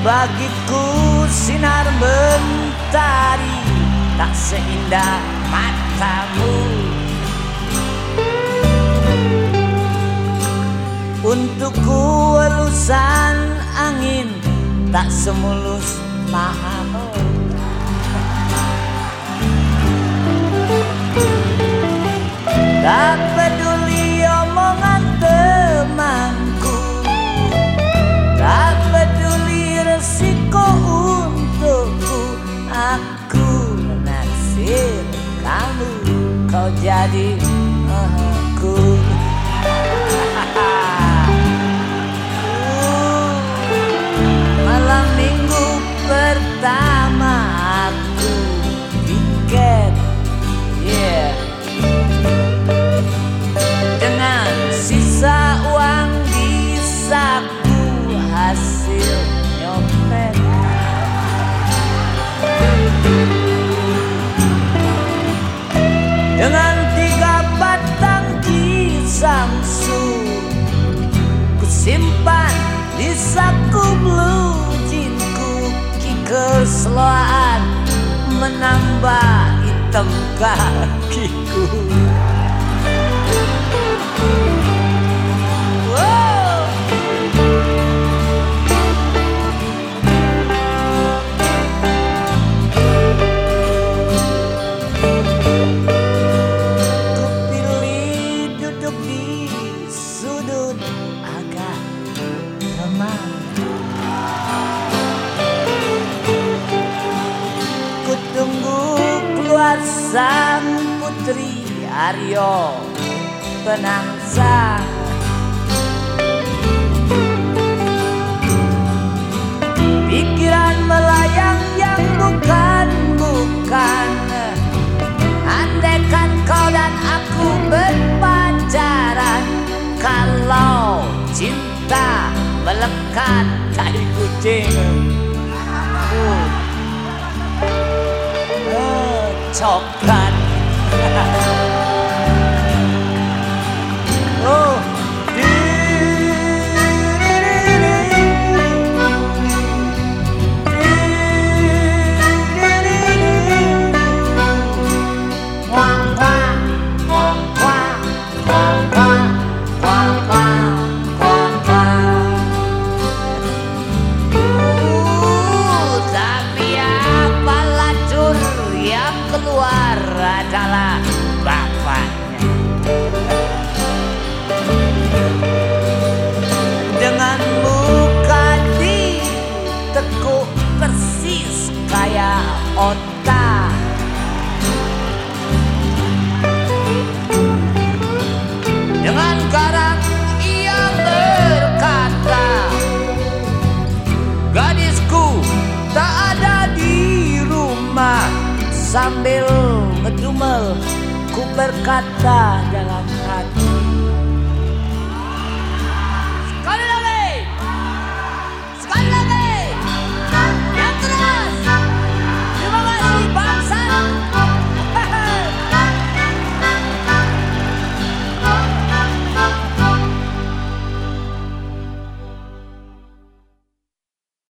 Bagiku sinar mentari tak seindah matamu. Untukku elusan angin tak semulus pahamu. Tak peduli omongan temanku, tak peduli resiko untukku. Aku naksir kamu, kau jadi aku. Malam minggu pertama aku tiket, yeah. Dengan sisa uang di saku hasil nyopet. Dengan 3 batang kisangsu ku simpan di saku blue jeansku. Ki keseloan menambah hitam kakiku. Sang putri Aryo Penangsang, pikiran melayang yang bukan-bukan. Andaikan kau dan aku berpacaran, kalau cinta melekat tai kucing. Coklat. Oh, keluar adalah bapaknya. Dengan muka ditekuk persis kayak otak. Dengan garang ia berkata, gadisku tak ada di rumah. Sambil ngedumel ku berkata dalam hati,